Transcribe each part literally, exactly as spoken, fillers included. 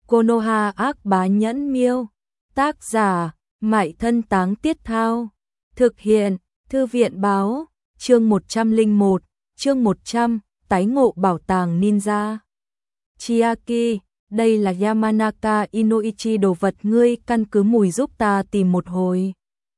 Konoha ác bá nhẫn miêu. Tác giả, Mại Thân Táng Tiết Thao. Thực hiện, Thư viện báo, chương một trăm lẻ một, chương một trăm, tái ngộ bảo tàng ninja. Chiaki, đây là Yamanaka Inoichi, đồ vật ngươi căn cứ mùi giúp ta tìm một hồi.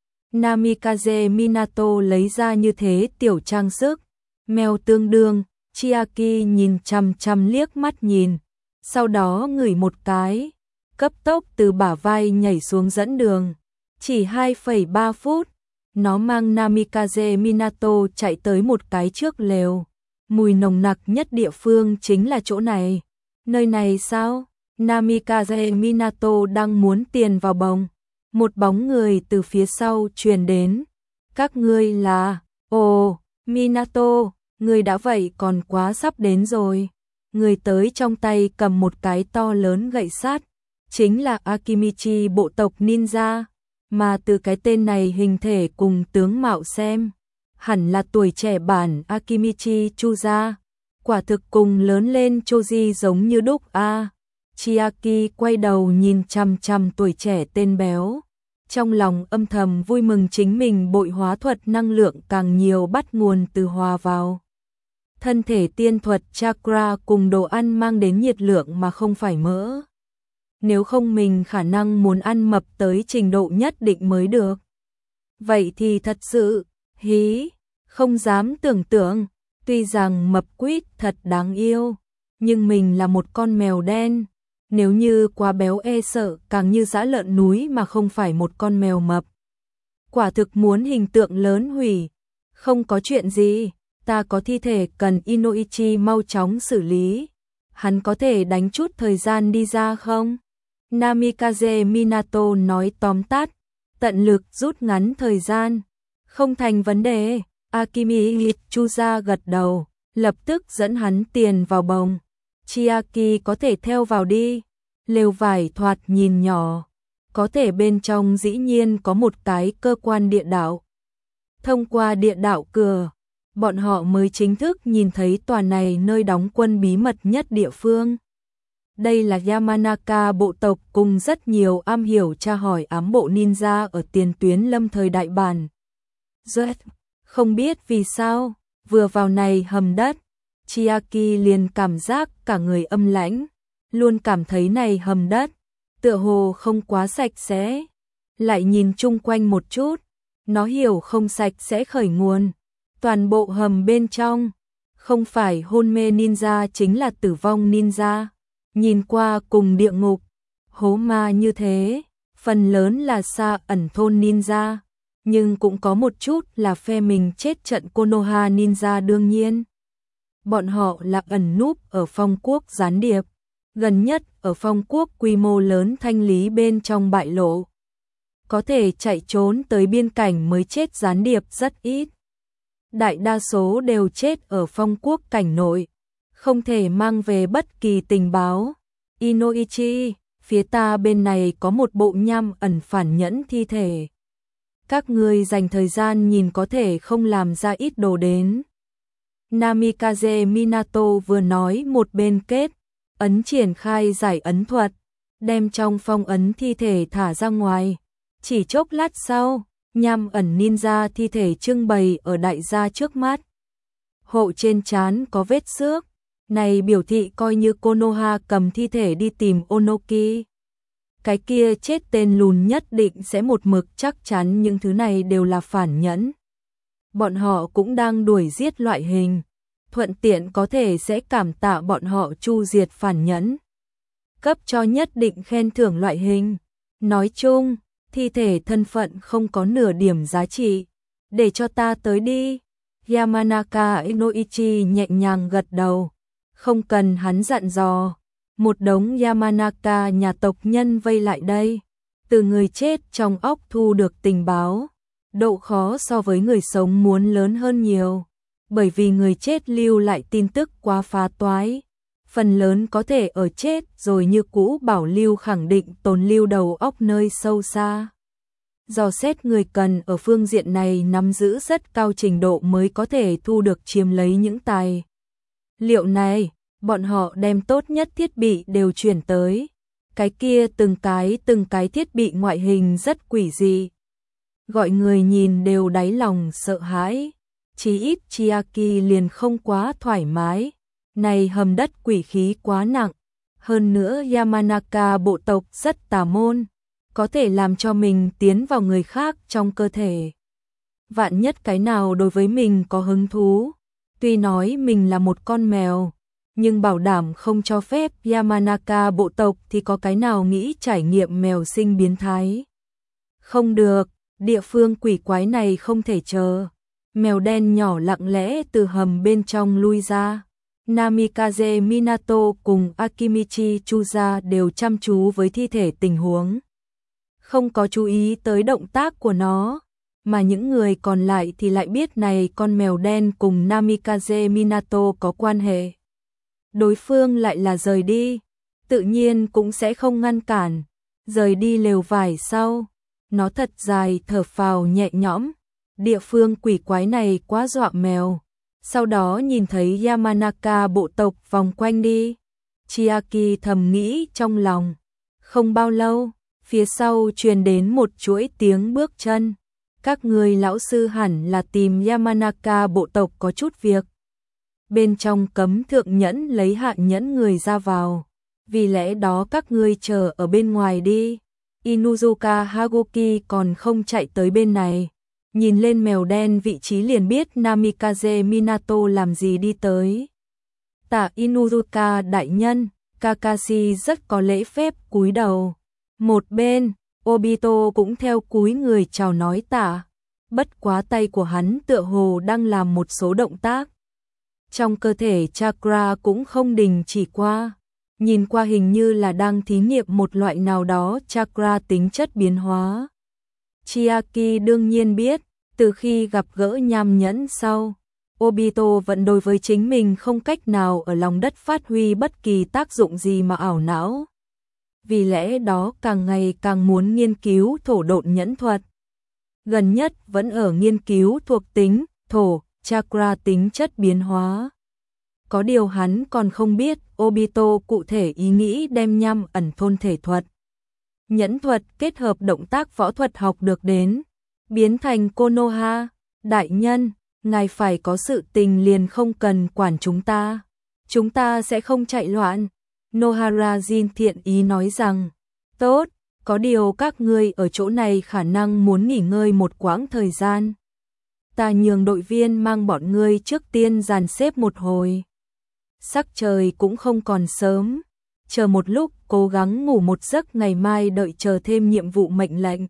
Namikaze Minato lấy ra như thế tiểu trang sức, mèo tương đương, Chiaki nhìn chằm chằm liếc mắt nhìn, sau đó ngửi một cái, cấp tốc từ bả vai nhảy xuống dẫn đường. Chỉ hai phẩy ba phút, nó mang Namikaze Minato chạy tới một cái trước lều. Mùi nồng nặc nhất địa phương chính là chỗ này. Nơi này sao? Namikaze Minato đang muốn tiền vào bồng. Một bóng người từ phía sau truyền đến. Các ngươi là... Ồ, Minato, ngươi đã vậy còn quá sắp đến rồi. Người tới trong tay cầm một cái to lớn gậy sắt. Chính là Akimichi bộ tộc ninja. Mà từ cái tên này hình thể cùng tướng mạo xem, hẳn là tuổi trẻ bản Akimichi Chuza. Quả thực cùng lớn lên Choji giống như đúc a. À. Chiaki quay đầu nhìn chằm chằm tuổi trẻ tên béo, trong lòng âm thầm vui mừng chính mình bội hóa thuật năng lượng càng nhiều bắt nguồn từ hòa vào thân thể tiên thuật chakra cùng đồ ăn mang đến nhiệt lượng mà không phải mỡ. Nếu không mình khả năng muốn ăn mập tới trình độ nhất định mới được. Vậy thì thật sự, hí, không dám tưởng tượng, tuy rằng mập quýt thật đáng yêu, nhưng mình là một con mèo đen, nếu như quá béo e sợ càng như dã lợn núi mà không phải một con mèo mập. Quả thực muốn hình tượng lớn hủy, không có chuyện gì, ta có thi thể cần Inoichi mau chóng xử lý, hắn có thể đánh chút thời gian đi ra không? Namikaze Minato nói tóm tắt, tận lực rút ngắn thời gian. Không thành vấn đề, Akimichi Chuza gật đầu, lập tức dẫn hắn tiền vào bồng. Chiaki có thể theo vào đi. Lều vải thoạt nhìn nhỏ, có thể bên trong dĩ nhiên có một cái cơ quan địa đạo. Thông qua địa đạo cửa, bọn họ mới chính thức nhìn thấy tòa này nơi đóng quân bí mật nhất địa phương. Đây là Yamanaka bộ tộc cùng rất nhiều am hiểu tra hỏi ám bộ ninja ở tiền tuyến lâm thời đại bản. Rớt, không biết vì sao, vừa vào này hầm đất, Chiaki liền cảm giác cả người âm lãnh, luôn cảm thấy này hầm đất, tựa hồ không quá sạch sẽ. Lại nhìn chung quanh một chút, nó hiểu không sạch sẽ khởi nguồn. Toàn bộ hầm bên trong, không phải hôn mê ninja chính là tử vong ninja. Nhìn qua cùng địa ngục, hố ma như thế, phần lớn là xa ẩn thôn ninja, nhưng cũng có một chút là phe mình chết trận Konoha ninja đương nhiên. Bọn họ là ẩn núp ở phong quốc gián điệp, gần nhất ở phong quốc quy mô lớn thanh lý bên trong bại lộ. Có thể chạy trốn tới biên cảnh mới chết gián điệp rất ít. Đại đa số đều chết ở phong quốc cảnh nội. Không thể mang về bất kỳ tình báo. Inoichi, phía ta bên này có một bộ nham ẩn phản nhẫn thi thể. Các ngươi dành thời gian nhìn có thể không làm ra ít đồ đến. Namikaze Minato vừa nói một bên kết, ấn triển khai giải ấn thuật, đem trong phong ấn thi thể thả ra ngoài. Chỉ chốc lát sau, nham ẩn ninja thi thể trưng bày ở đại gia trước mắt. Hộ trên trán có vết xước. Này biểu thị coi như Konoha cầm thi thể đi tìm Onoki. Cái kia chết tên lùn nhất định sẽ một mực chắc chắn những thứ này đều là phản nhẫn. Bọn họ cũng đang đuổi giết loại hình. Thuận tiện có thể sẽ cảm tạ bọn họ chu diệt phản nhẫn. Cấp cho nhất định khen thưởng loại hình. Nói chung, thi thể thân phận không có nửa điểm giá trị. Để cho ta tới đi. Yamanaka Inoichi nhẹ nhàng gật đầu. Không cần hắn dặn dò, một đống Yamanaka nhà tộc nhân vây lại đây, từ người chết trong óc thu được tình báo, độ khó so với người sống muốn lớn hơn nhiều, bởi vì người chết lưu lại tin tức quá phá toái, phần lớn có thể ở chết rồi như cũ bảo lưu khẳng định tồn lưu đầu óc nơi sâu xa. Dò xét người cần ở phương diện này nắm giữ rất cao trình độ mới có thể thu được chiếm lấy những tài liệu này. Bọn họ đem tốt nhất thiết bị đều chuyển tới. Cái kia từng cái từng cái thiết bị ngoại hình rất quỷ dị, gọi người nhìn đều đáy lòng sợ hãi. Chí ít Chiaki liền không quá thoải mái, này hầm đất quỷ khí quá nặng. Hơn nữa Yamanaka bộ tộc rất tà môn, có thể làm cho mình tiến vào người khác trong cơ thể. Vạn nhất cái nào đối với mình có hứng thú, tuy nói mình là một con mèo, nhưng bảo đảm không cho phép Yamanaka bộ tộc thì có cái nào nghĩ trải nghiệm mèo sinh biến thái. Không được, địa phương quỷ quái này không thể chờ. Mèo đen nhỏ lặng lẽ từ hầm bên trong lui ra. Namikaze Minato cùng Akimichi Chuza đều chăm chú với thi thể tình huống, không có chú ý tới động tác của nó, mà những người còn lại thì lại biết này con mèo đen cùng Namikaze Minato có quan hệ. Đối phương lại là rời đi, tự nhiên cũng sẽ không ngăn cản. Rời đi lều vải sau, nó thật dài thở phào nhẹ nhõm. Địa phương quỷ quái này quá dọa mèo. Sau đó nhìn thấy Yamanaka bộ tộc vòng quanh đi. Chiaki thầm nghĩ trong lòng. Không bao lâu, phía sau truyền đến một chuỗi tiếng bước chân. Các người lão sư hẳn là tìm Yamanaka bộ tộc có chút việc. Bên trong cấm thượng nhẫn lấy hạ nhẫn người ra vào. Vì lẽ đó các ngươi chờ ở bên ngoài đi. Inuzuka Hagoki còn không chạy tới bên này. Nhìn lên mèo đen vị trí liền biết Namikaze Minato làm gì đi tới. Tạ Inuzuka đại nhân, Kakashi rất có lễ phép cúi đầu. Một bên, Obito cũng theo cúi người chào nói tạ. Bất quá tay của hắn tựa hồ đang làm một số động tác. Trong cơ thể chakra cũng không đình chỉ qua. Nhìn qua hình như là đang thí nghiệm một loại nào đó chakra tính chất biến hóa. Chiaki đương nhiên biết, từ khi gặp gỡ nham nhẫn sau, Obito vẫn đối với chính mình không cách nào ở lòng đất phát huy bất kỳ tác dụng gì mà ảo não. Vì lẽ đó càng ngày càng muốn nghiên cứu thổ độn nhẫn thuật. Gần nhất vẫn ở nghiên cứu thuộc tính, thổ, chakra tính chất biến hóa. Có điều hắn còn không biết Obito cụ thể ý nghĩ đem nham ẩn thôn thể thuật. Nhẫn thuật kết hợp động tác võ thuật học được đến, biến thành Konoha. Đại nhân, ngài phải có sự tình liền không cần quản chúng ta. Chúng ta sẽ không chạy loạn. Nohara Jin thiện ý nói rằng, tốt, có điều các ngươi ở chỗ này khả năng muốn nghỉ ngơi một quãng thời gian. Ta nhường đội viên mang bọn ngươi trước tiên dàn xếp một hồi. Sắc trời cũng không còn sớm, chờ một lúc cố gắng ngủ một giấc ngày mai đợi chờ thêm nhiệm vụ mệnh lệnh.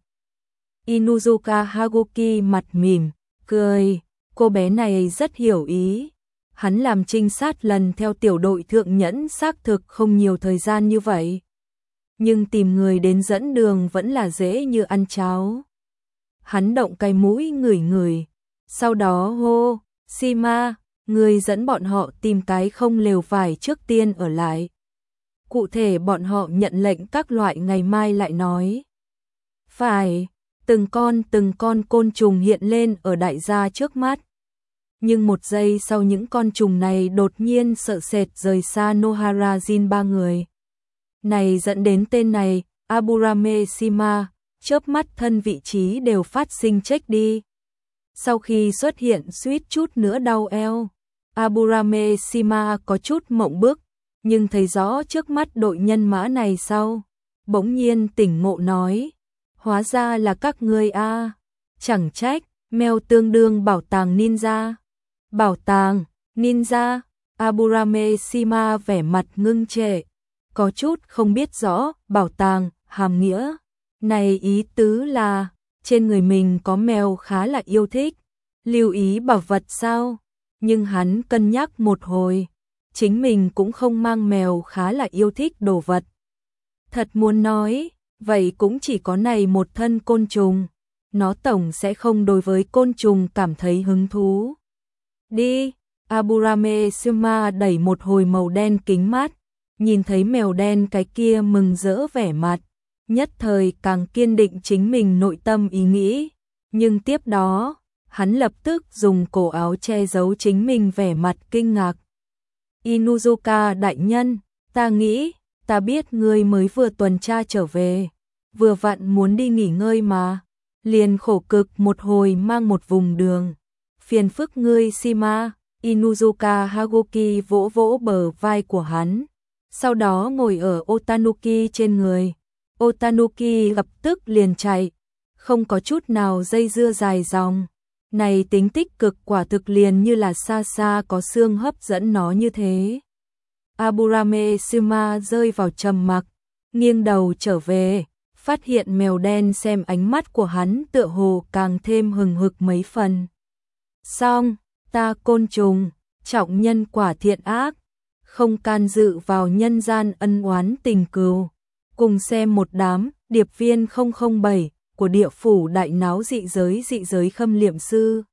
Inuzuka Hagoki mặt mỉm, cười, cô bé này rất hiểu ý. Hắn làm trinh sát lần theo tiểu đội thượng nhẫn xác thực không nhiều thời gian như vậy. Nhưng tìm người đến dẫn đường vẫn là dễ như ăn cháo. Hắn động cái mũi ngửi ngửi, sau đó hô, Shima, người dẫn bọn họ tìm cái không lều vải trước tiên ở lại. Cụ thể bọn họ nhận lệnh các loại ngày mai lại nói. Phải, từng con từng con côn trùng hiện lên ở đại gia trước mắt. Nhưng một giây sau những con trùng này đột nhiên sợ sệt rời xa Nohara Jin ba người. Này dẫn đến tên này, Aburame Shima, chớp mắt thân vị trí đều phát sinh check đi. Sau khi xuất hiện suýt chút nữa đau eo, Aburame Shima có chút mộng bức, nhưng thấy rõ trước mắt đội nhân mã này sau, bỗng nhiên tỉnh ngộ nói, hóa ra là các ngươi a, chẳng trách, mèo tương đương bảo tàng ninja. Bảo tàng, ninja, Aburame Shima vẻ mặt ngưng trệ, có chút không biết rõ bảo tàng, hàm nghĩa. Này ý tứ là, trên người mình có mèo khá là yêu thích, lưu ý bảo vật sao? Nhưng hắn cân nhắc một hồi, chính mình cũng không mang mèo khá là yêu thích đồ vật. Thật muốn nói, vậy cũng chỉ có này một thân côn trùng, nó tổng sẽ không đối với côn trùng cảm thấy hứng thú. Đi, Aburame Shima đẩy một hồi màu đen kính mát, nhìn thấy mèo đen cái kia mừng rỡ vẻ mặt, nhất thời càng kiên định chính mình nội tâm ý nghĩ, nhưng tiếp đó, hắn lập tức dùng cổ áo che giấu chính mình vẻ mặt kinh ngạc. Inuzuka đại nhân, ta nghĩ, ta biết ngươi mới vừa tuần tra trở về, vừa vặn muốn đi nghỉ ngơi mà, liền khổ cực một hồi mang một vùng đường. Phiền phức ngươi Shima. Inuzuka Hagoki vỗ vỗ bờ vai của hắn, sau đó ngồi ở Otanuki trên người. Otanuki lập tức liền chạy, không có chút nào dây dưa dài dòng. Này tính tích cực quả thực liền như là xa xa có xương hấp dẫn nó như thế. Aburame Shima rơi vào trầm mặc, nghiêng đầu trở về, phát hiện mèo đen xem ánh mắt của hắn tựa hồ càng thêm hừng hực mấy phần. Xong, ta côn trùng, trọng nhân quả thiện ác, không can dự vào nhân gian ân oán tình cừu. Cùng xem một đám điệp viên không không bảy của địa phủ đại náo dị giới dị giới khâm liệm sư.